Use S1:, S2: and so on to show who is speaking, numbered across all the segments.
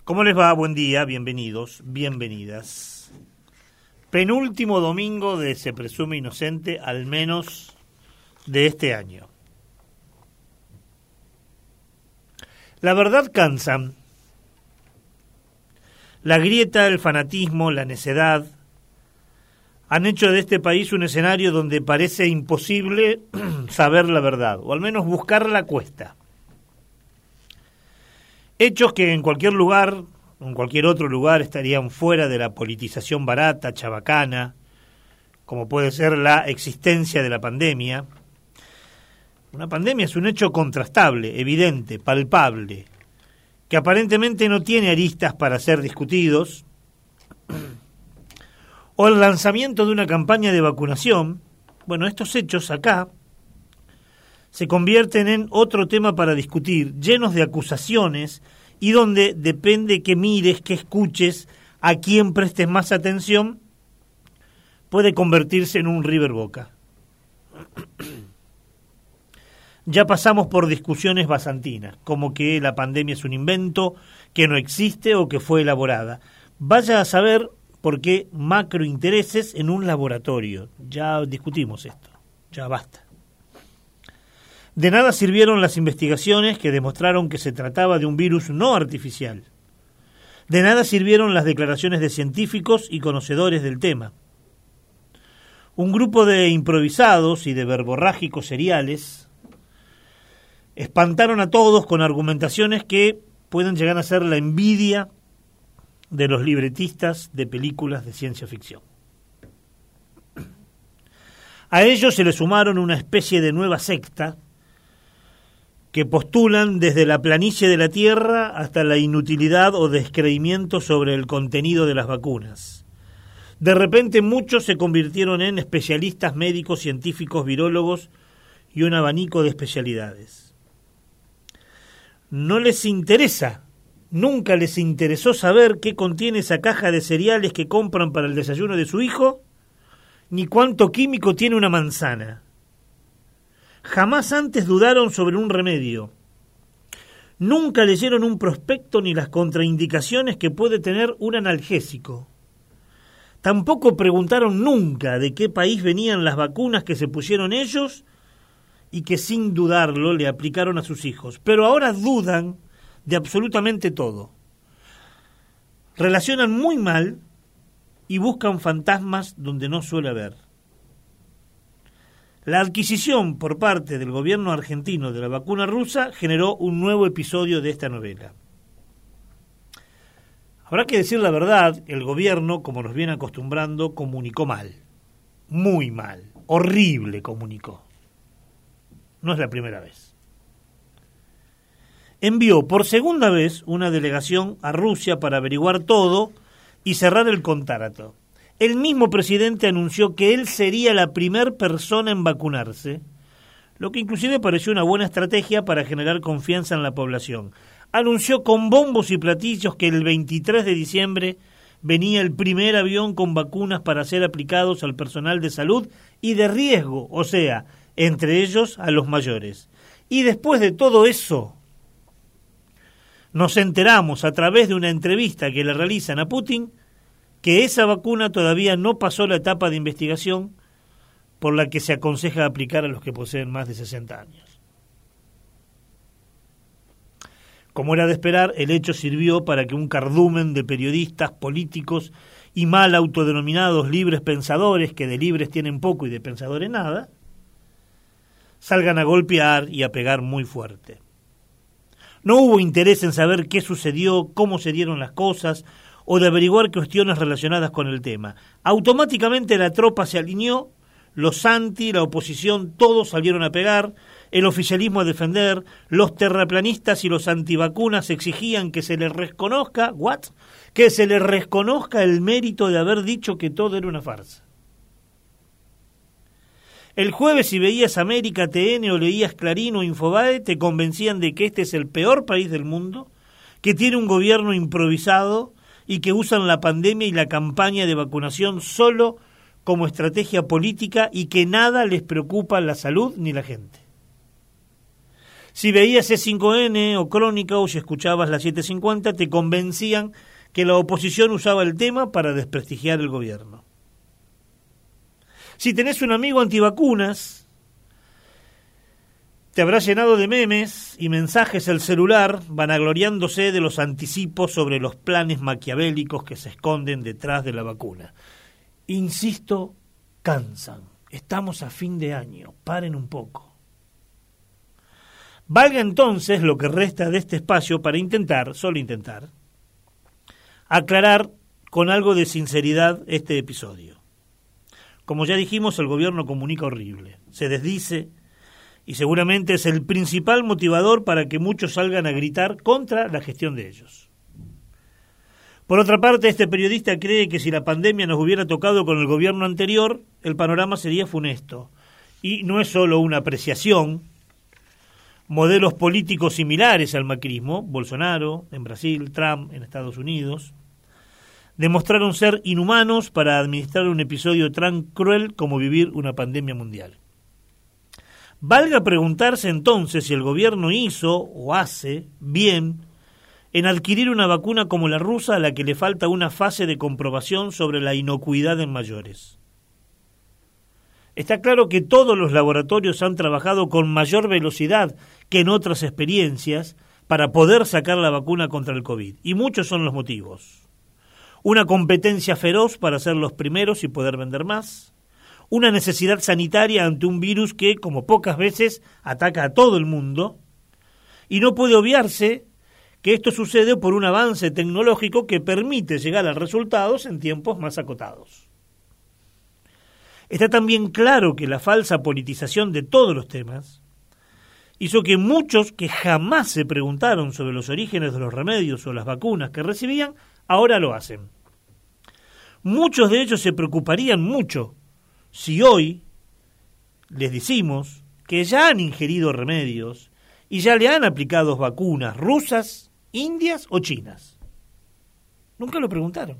S1: ¿Cómo les va? Buen día, bienvenidos, bienvenidas. Penúltimo domingo de Se Presume Inocente, al menos de este año. La verdad cansa. La grieta, el fanatismo, la necedad han hecho de este país un escenario donde parece imposible saber la verdad, o al menos buscarla cuesta. Hechos que en cualquier lugar, en cualquier otro lugar, estarían fuera de la politización barata, chabacana, como puede ser la existencia de la pandemia. Una pandemia es un hecho contrastable, evidente, palpable, que aparentemente no tiene aristas para ser discutidos, o el lanzamiento de una campaña de vacunación. Bueno, estos hechos acá se convierten en otro tema para discutir, llenos de acusaciones y donde depende que mires, que escuches, a quién prestes más atención, puede convertirse en un River Boca. Ya pasamos por discusiones basantinas, como que la pandemia es un invento, que no existe o que fue elaborada. Vaya a saber por qué macrointereses en un laboratorio. Ya discutimos esto, ya basta. De nada sirvieron las investigaciones que demostraron que se trataba de un virus no artificial. De nada sirvieron las declaraciones de científicos y conocedores del tema. Un grupo de improvisados y de verborrágicos seriales espantaron a todos con argumentaciones que pueden llegar a ser la envidia de los libretistas de películas de ciencia ficción. A ellos se le sumaron una especie de nueva secta que postulan desde la planicie de la Tierra hasta la inutilidad o descreimiento sobre el contenido de las vacunas. De repente muchos se convirtieron en especialistas médicos, científicos, virólogos y un abanico de especialidades. No les interesa, nunca les interesó saber qué contiene esa caja de cereales que compran para el desayuno de su hijo, ni cuánto químico tiene una manzana. Jamás antes dudaron sobre un remedio. Nunca leyeron un prospecto ni las contraindicaciones que puede tener un analgésico. Tampoco preguntaron nunca de qué país venían las vacunas que se pusieron ellos y que sin dudarlo le aplicaron a sus hijos. Pero ahora dudan de absolutamente todo. Relacionan muy mal y buscan fantasmas donde no suele haber. La adquisición por parte del gobierno argentino de la vacuna rusa generó un nuevo episodio de esta novela. Habrá que decir la verdad, el gobierno, como nos viene acostumbrando, comunicó mal. Muy mal. Horrible comunicó. No es la primera vez. Envió por segunda vez una delegación a Rusia para averiguar todo y cerrar el contrato. El mismo presidente anunció que él sería la primer persona en vacunarse, lo que inclusive pareció una buena estrategia para generar confianza en la población. Anunció con bombos y platillos que el 23 de diciembre venía el primer avión con vacunas para ser aplicados al personal de salud y de riesgo, o sea, entre ellos a los mayores. Y después de todo eso, nos enteramos a través de una entrevista que le realizan a Putin que esa vacuna todavía no pasó la etapa de investigación por la que se aconseja aplicar a los que poseen más de 60 años. Como era de esperar, el hecho sirvió para que un cardumen de periodistas, políticos y mal autodenominados libres pensadores, que de libres tienen poco y de pensadores nada, salgan a golpear y a pegar muy fuerte. No hubo interés en saber qué sucedió, cómo se dieron las cosas, o de averiguar cuestiones relacionadas con el tema. Automáticamente la tropa se alineó, los anti, la oposición, todos salieron a pegar, el oficialismo a defender, los terraplanistas y los antivacunas exigían que se les reconozca, que se les reconozca el mérito de haber dicho que todo era una farsa. El jueves, si veías América, TN o leías Clarín o Infobae, te convencían de que este es el peor país del mundo, que tiene un gobierno improvisado y que usan la pandemia y la campaña de vacunación solo como estrategia política y que nada les preocupa la salud ni la gente. Si veías C5N o Crónica o si escuchabas la 750, te convencían que la oposición usaba el tema para desprestigiar el gobierno. Si tenés un amigo antivacunas, te habrá llenado de memes y mensajes el celular vanagloriándose de los anticipos sobre los planes maquiavélicos que se esconden detrás de la vacuna. Insisto, cansan. Estamos a fin de año. Paren un poco. Valga entonces lo que resta de este espacio para intentar, solo intentar, aclarar con algo de sinceridad este episodio. Como ya dijimos, el gobierno comunica horrible, se desdice y seguramente es el principal motivador para que muchos salgan a gritar contra la gestión de ellos. Por otra parte, este periodista cree que si la pandemia nos hubiera tocado con el gobierno anterior, el panorama sería funesto. Y no es solo una apreciación. Modelos políticos similares al macrismo, Bolsonaro en Brasil, Trump en Estados Unidos, demostraron ser inhumanos para administrar un episodio tan cruel como vivir una pandemia mundial. Valga preguntarse entonces si el gobierno hizo o hace bien en adquirir una vacuna como la rusa a la que le falta una fase de comprobación sobre la inocuidad en mayores. Está claro que todos los laboratorios han trabajado con mayor velocidad que en otras experiencias para poder sacar la vacuna contra el COVID, y muchos son los motivos. Una competencia feroz para ser los primeros y poder vender más, una necesidad sanitaria ante un virus que, como pocas veces, ataca a todo el mundo, y no puede obviarse que esto sucede por un avance tecnológico que permite llegar a resultados en tiempos más acotados. Está también claro que la falsa politización de todos los temas hizo que muchos que jamás se preguntaron sobre los orígenes de los remedios o las vacunas que recibían, ahora lo hacen. Muchos de ellos se preocuparían mucho si hoy les decimos que ya han ingerido remedios y ya le han aplicado vacunas rusas, indias o chinas. Nunca lo preguntaron.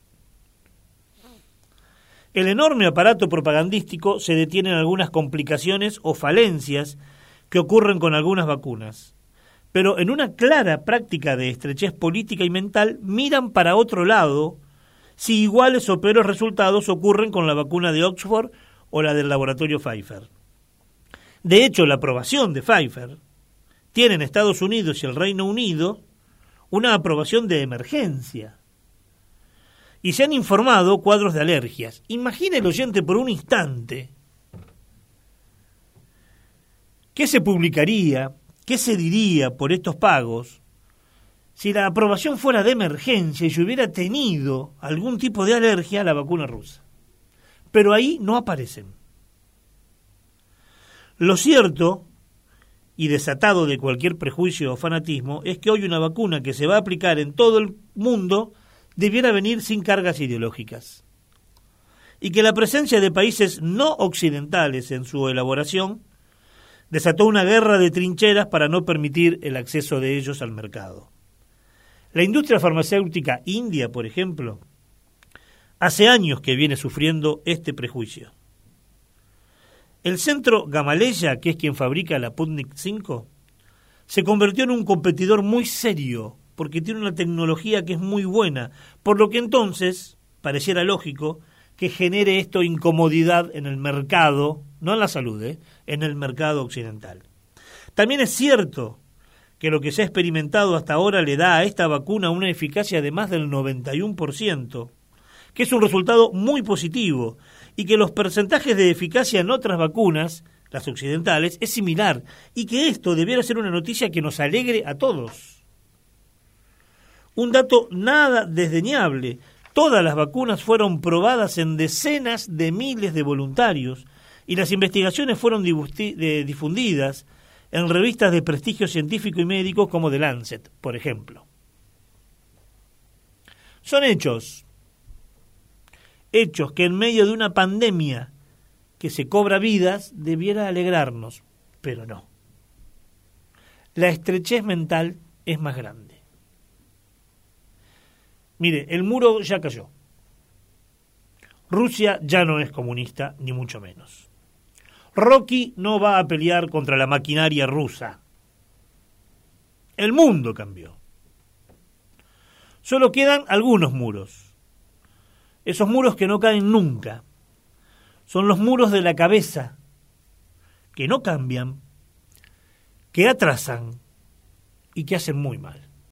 S1: El enorme aparato propagandístico se detiene en algunas complicaciones o falencias que ocurren con algunas vacunas, pero en una clara práctica de estrechez política y mental miran para otro lado si iguales o peores resultados ocurren con la vacuna de Oxford o la del laboratorio Pfizer. De hecho, la aprobación de Pfizer tiene en Estados Unidos y el Reino Unido una aprobación de emergencia. Y se han informado cuadros de alergias. Imagine el oyente por un instante qué se publicaría, qué se diría por estos pagos si la aprobación fuera de emergencia y se hubiera tenido algún tipo de alergia a la vacuna rusa. Pero ahí no aparecen. Lo cierto, y desatado de cualquier prejuicio o fanatismo, es que hoy una vacuna que se va a aplicar en todo el mundo debiera venir sin cargas ideológicas, y que la presencia de países no occidentales en su elaboración desató una guerra de trincheras para no permitir el acceso de ellos al mercado. La industria farmacéutica india, por ejemplo, hace años que viene sufriendo este prejuicio. El centro Gamaleya, que es quien fabrica la Sputnik 5, se convirtió en un competidor muy serio porque tiene una tecnología que es muy buena, por lo que entonces pareciera lógico que genere esto incomodidad en el mercado, no en la salud, en el mercado occidental. También es cierto que lo que se ha experimentado hasta ahora le da a esta vacuna una eficacia de más del 91%, que es un resultado muy positivo, y que los porcentajes de eficacia en otras vacunas, las occidentales, es similar, y que esto debiera ser una noticia que nos alegre a todos. Un dato nada desdeñable: todas las vacunas fueron probadas en decenas de miles de voluntarios y las investigaciones fueron difundidas en revistas de prestigio científico y médico como The Lancet, por ejemplo. Son hechos que en medio de una pandemia que se cobra vidas debiera alegrarnos, pero no. La estrechez mental es más grande. Mire, el muro ya cayó. Rusia ya no es comunista, ni mucho menos. Rocky no va a pelear contra la maquinaria rusa. El mundo cambió. Solo quedan algunos muros. Esos muros que no caen nunca. Son los muros de la cabeza, que no cambian, que atrasan y que hacen muy mal.